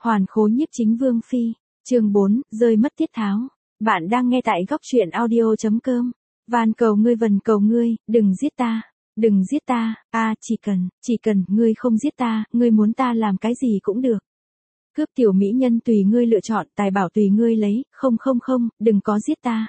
Hoàn khố nhiếp chính vương phi, chương 4, rơi mất tiết tháo. Bạn đang nghe tại góc truyện audio.com. Van cầu ngươi vần cầu ngươi, đừng giết ta. Đừng giết ta, chỉ cần, ngươi không giết ta, ngươi muốn ta làm cái gì cũng được. Cướp tiểu mỹ nhân tùy ngươi lựa chọn, tài bảo tùy ngươi lấy, không, đừng có giết ta.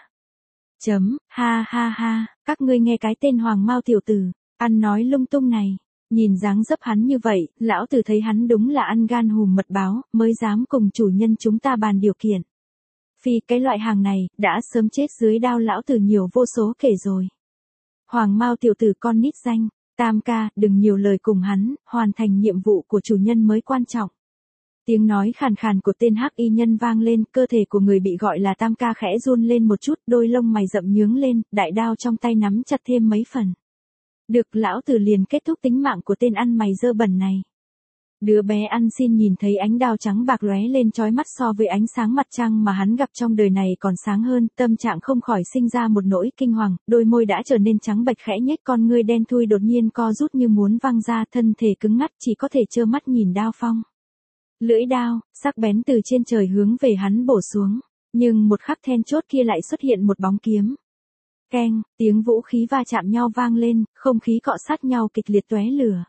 Ha, các ngươi nghe cái tên Hoàng Mao tiểu tử, ăn nói lung tung này. Nhìn dáng dấp hắn như vậy, lão tử thấy hắn đúng là ăn gan hùm mật báo, mới dám cùng chủ nhân chúng ta bàn điều kiện. Phi cái loại hàng này, đã sớm chết dưới đao lão tử nhiều vô số kể rồi. Hoàng Mao tiểu tử con nít danh, Tam ca, đừng nhiều lời cùng hắn, hoàn thành nhiệm vụ của chủ nhân mới quan trọng. Tiếng nói khàn khàn của tên hắc y nhân vang lên, cơ thể của người bị gọi là Tam ca khẽ run lên một chút, đôi lông mày rậm nhướng lên, đại đao trong tay nắm chặt thêm mấy phần. Được, lão tử liền kết thúc tính mạng của tên ăn mày dơ bẩn này. Đứa bé ăn xin nhìn thấy ánh đao trắng bạc lóe lên chói mắt so với ánh sáng mặt trăng mà hắn gặp trong đời này còn sáng hơn, tâm trạng không khỏi sinh ra một nỗi kinh hoàng, đôi môi đã trở nên trắng bệch khẽ nhếch, con ngươi đen thui đột nhiên co rút như muốn văng ra, thân thể cứng ngắc chỉ có thể trơ mắt nhìn đao phong. Lưỡi đao, sắc bén từ trên trời hướng về hắn bổ xuống, nhưng một khắc then chốt kia lại xuất hiện một bóng kiếm. Keng, tiếng vũ khí va chạm nhau vang lên, không khí cọ sát nhau kịch liệt tóe lửa.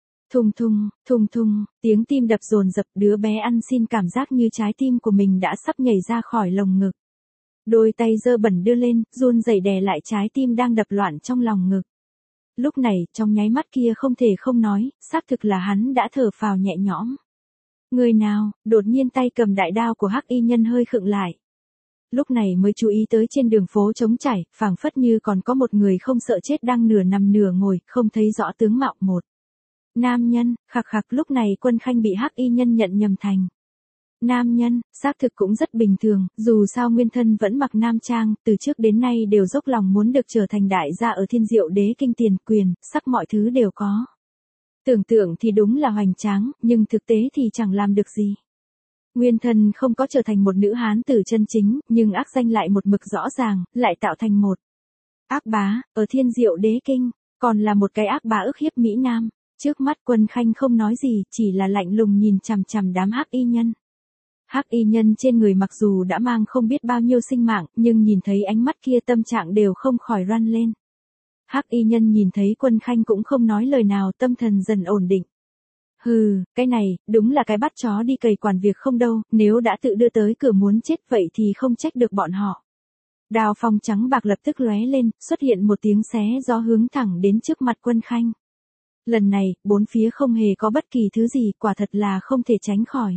Thùng, tiếng tim đập dồn dập, đứa bé ăn xin cảm giác như trái tim của mình đã sắp nhảy ra khỏi lồng ngực. Đôi tay dơ bẩn đưa lên, run rẩy đè lại trái tim đang đập loạn trong lòng ngực. Lúc này, trong nháy mắt kia không thể không nói, xác thực là hắn đã thở phào nhẹ nhõm. Người nào, đột nhiên tay cầm đại đao của hắc y nhân hơi khựng lại. Lúc này mới chú ý tới trên đường phố trống trải, phảng phất như còn có một người không sợ chết đang nửa nằm nửa ngồi, không thấy rõ tướng mạo một. Nam nhân, khặc lúc này Quân Khanh bị hắc y nhân nhận nhầm thành. Nam nhân, xác thực cũng rất bình thường, dù sao nguyên thân vẫn mặc nam trang, từ trước đến nay đều dốc lòng muốn được trở thành đại gia ở Thiên Diệu Đế kinh, tiền, quyền, sắc mọi thứ đều có. Tưởng tượng thì đúng là hoành tráng, nhưng thực tế thì chẳng làm được gì. Nguyên thân không có trở thành một nữ hán tử chân chính, nhưng ác danh lại một mực rõ ràng, lại tạo thành một ác bá, ở Thiên Diệu Đế kinh, còn là một cái ác bá ức hiếp Mỹ Nam. Trước mắt Quân Khanh không nói gì, chỉ là lạnh lùng nhìn chằm chằm đám hắc y nhân. Hắc y nhân trên người mặc dù đã mang không biết bao nhiêu sinh mạng, nhưng nhìn thấy ánh mắt kia tâm trạng đều không khỏi run lên. Hắc y nhân nhìn thấy Quân Khanh cũng không nói lời nào, tâm thần dần ổn định. Hừ, cái này, đúng là cái bắt chó đi cày quản việc không đâu, nếu đã tự đưa tới cửa muốn chết vậy thì không trách được bọn họ. Đao phong trắng bạc lập tức lóe lên, xuất hiện một tiếng xé gió hướng thẳng đến trước mặt Quân Khanh. Lần này, bốn phía không hề có bất kỳ thứ gì, quả thật là không thể tránh khỏi.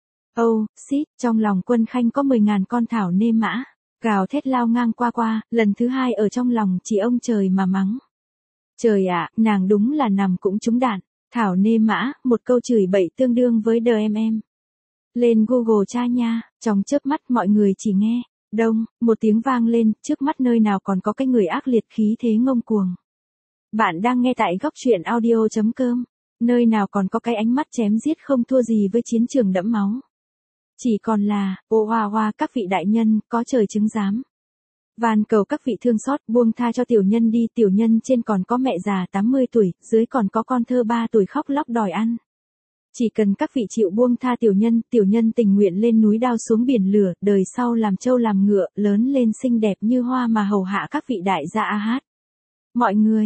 Xít, trong lòng Quân Khanh có 10.000 con thảo nê mã, gào thét lao ngang qua, lần thứ hai ở trong lòng chỉ ông trời mà mắng. Trời ạ, nàng đúng là nằm cũng trúng đạn. Thảo nê mã, một câu chửi bậy tương đương với DMM. Lên Google tra nha, trong chớp mắt mọi người chỉ nghe, đông, một tiếng vang lên, trước mắt nơi nào còn có cái người ác liệt khí thế ngông cuồng. Bạn đang nghe tại góc truyện audio.com, nơi nào còn có cái ánh mắt chém giết không thua gì với chiến trường đẫm máu. Chỉ còn là, hoa các vị đại nhân, có trời chứng giám. Van cầu các vị thương xót buông tha cho tiểu nhân đi, tiểu nhân trên còn có mẹ già 80 tuổi, dưới còn có con thơ 3 tuổi khóc lóc đòi ăn. Chỉ cần các vị chịu buông tha tiểu nhân tình nguyện lên núi đao xuống biển lửa, đời sau làm trâu làm ngựa, lớn lên xinh đẹp như hoa mà hầu hạ các vị đại gia hát. Mọi người,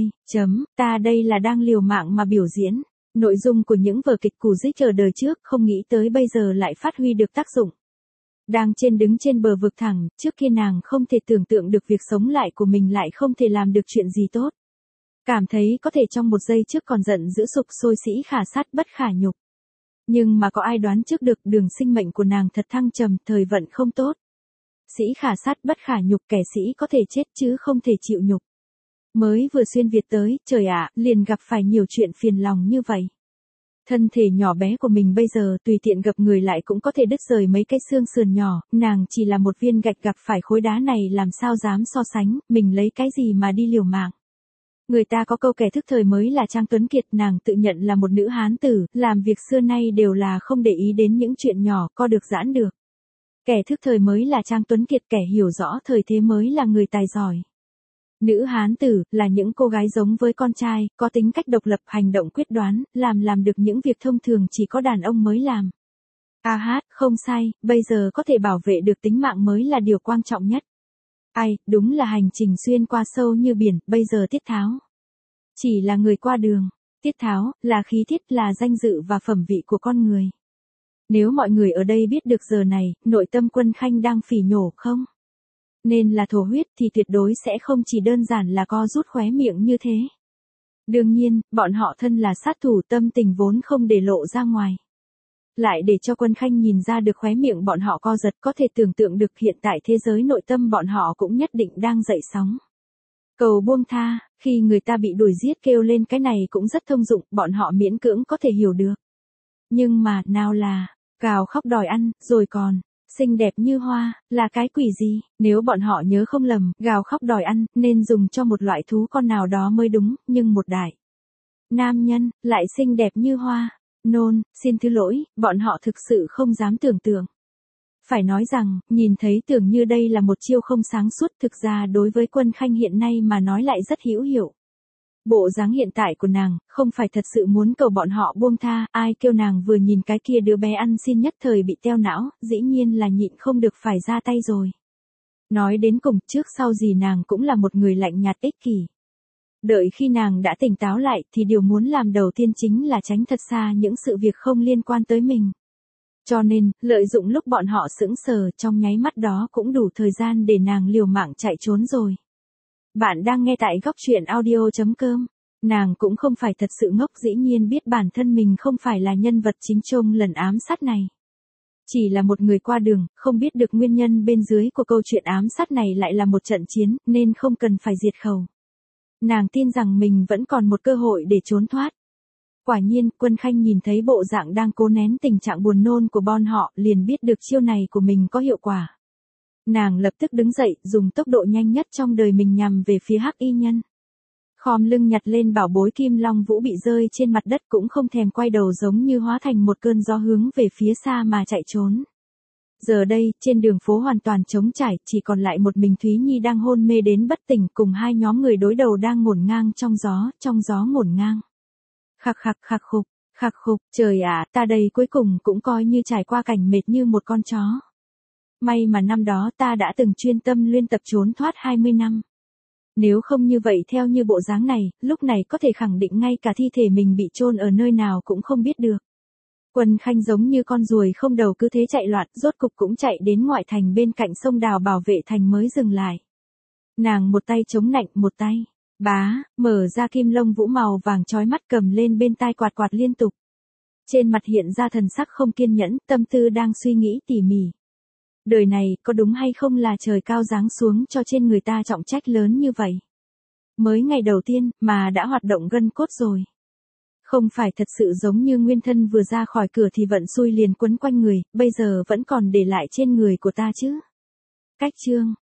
ta đây là đang liều mạng mà biểu diễn. Nội dung của những vở kịch cũ dích ở đời trước không nghĩ tới bây giờ lại phát huy được tác dụng. Đang đứng trên bờ vực thẳng, trước kia nàng không thể tưởng tượng được việc sống lại của mình lại không thể làm được chuyện gì tốt. Cảm thấy có thể trong một giây trước còn giận dữ sục sôi sĩ khả sát bất khả nhục. Nhưng mà có ai đoán trước được đường sinh mệnh của nàng thật thăng trầm, thời vận không tốt. Sĩ khả sát bất khả nhục, kẻ sĩ có thể chết chứ không thể chịu nhục. Mới vừa xuyên Việt tới, trời ạ, liền gặp phải nhiều chuyện phiền lòng như vậy. Thân thể nhỏ bé của mình bây giờ tùy tiện gặp người lại cũng có thể đứt rời mấy cái xương sườn nhỏ, nàng chỉ là một viên gạch gặp phải khối đá này làm sao dám so sánh, mình lấy cái gì mà đi liều mạng. Người ta có câu kẻ thức thời mới là Trang Tuấn Kiệt, nàng tự nhận là một nữ hán tử, làm việc xưa nay đều là không để ý đến những chuyện nhỏ, co được giãn được. Kẻ thức thời mới là Trang Tuấn Kiệt, kẻ hiểu rõ thời thế mới là người tài giỏi. Nữ hán tử, là những cô gái giống với con trai, có tính cách độc lập, hành động quyết đoán, làm được những việc thông thường chỉ có đàn ông mới làm. A hát, không sai, bây giờ có thể bảo vệ được tính mạng mới là điều quan trọng nhất. Ai, đúng là hành trình xuyên qua sâu như biển, bây giờ Tiết Tháo. Chỉ là người qua đường. Tiết Tháo, là khí tiết, là danh dự và phẩm vị của con người. Nếu mọi người ở đây biết được giờ này, nội tâm Quân Khanh đang phỉ nhổ không? Nên là thổ huyết thì tuyệt đối sẽ không chỉ đơn giản là co rút khóe miệng như thế. Đương nhiên, bọn họ thân là sát thủ, tâm tình vốn không để lộ ra ngoài. Lại để cho Quân Khanh nhìn ra được khóe miệng bọn họ co giật, có thể tưởng tượng được hiện tại thế giới nội tâm bọn họ cũng nhất định đang dậy sóng. Cầu buông tha, khi người ta bị đuổi giết kêu lên cái này cũng rất thông dụng, bọn họ miễn cưỡng có thể hiểu được. Nhưng mà, nào là, gào khóc đòi ăn, rồi còn, xinh đẹp như hoa, là cái quỷ gì? Nếu bọn họ nhớ không lầm, gào khóc đòi ăn, nên dùng cho một loại thú con nào đó mới đúng, nhưng một đại nam nhân, lại xinh đẹp như hoa. Nôn, xin thứ lỗi, bọn họ thực sự không dám tưởng tượng. Phải nói rằng, nhìn thấy tưởng như đây là một chiêu không sáng suốt, thực ra đối với Quân Khanh hiện nay mà nói lại rất hữu hiệu. Bộ dáng hiện tại của nàng, không phải thật sự muốn cầu bọn họ buông tha, ai kêu nàng vừa nhìn cái kia đứa bé ăn xin nhất thời bị teo não, dĩ nhiên là nhịn không được phải ra tay rồi. Nói đến cùng, trước sau gì nàng cũng là một người lạnh nhạt ích kỷ. Đợi khi nàng đã tỉnh táo lại thì điều muốn làm đầu tiên chính là tránh thật xa những sự việc không liên quan tới mình. Cho nên, lợi dụng lúc bọn họ sững sờ, trong nháy mắt đó cũng đủ thời gian để nàng liều mạng chạy trốn rồi. Bạn đang nghe tại góc truyện audio.com. Nàng cũng không phải thật sự ngốc, dĩ nhiên biết bản thân mình không phải là nhân vật chính trong lần ám sát này. Chỉ là một người qua đường, không biết được nguyên nhân bên dưới của câu chuyện ám sát này lại là một trận chiến, nên không cần phải diệt khẩu. Nàng tin rằng mình vẫn còn một cơ hội để trốn thoát. Quả nhiên, Quân Khanh nhìn thấy bộ dạng đang cố nén tình trạng buồn nôn của bọn họ, liền biết được chiêu này của mình có hiệu quả. Nàng lập tức đứng dậy, dùng tốc độ nhanh nhất trong đời mình nhằm về phía Hắc Y Nhân. Khom lưng nhặt lên bảo bối Kim Long Vũ bị rơi trên mặt đất, cũng không thèm quay đầu, giống như hóa thành một cơn gió hướng về phía xa mà chạy trốn. Giờ đây, trên đường phố hoàn toàn trống trải, chỉ còn lại một mình Thúy Nhi đang hôn mê đến bất tỉnh, cùng hai nhóm người đối đầu đang ngổn ngang trong gió ngổn ngang. Khạc khục, trời ạ, ta đây cuối cùng cũng coi như trải qua cảnh mệt như một con chó. May mà năm đó ta đã từng chuyên tâm luyện tập trốn thoát 20 năm. Nếu không như vậy, theo như bộ dáng này, lúc này có thể khẳng định ngay cả thi thể mình bị chôn ở nơi nào cũng không biết được. Quân Khanh giống như con ruồi không đầu cứ thế chạy loạn, rốt cục cũng chạy đến ngoại thành bên cạnh sông đào bảo vệ thành mới dừng lại. Nàng một tay chống nạnh, một tay mở ra Kim Long Vũ màu vàng chói mắt, cầm lên bên tai quạt liên tục. Trên mặt hiện ra thần sắc không kiên nhẫn, tâm tư đang suy nghĩ tỉ mỉ. Đời này, có đúng hay không là trời cao giáng xuống cho trên người ta trọng trách lớn như vậy? Mới ngày đầu tiên, mà đã hoạt động gân cốt rồi. Không phải thật sự giống như nguyên thân vừa ra khỏi cửa thì vận xui liền quấn quanh người, bây giờ vẫn còn để lại trên người của ta chứ? Cách chương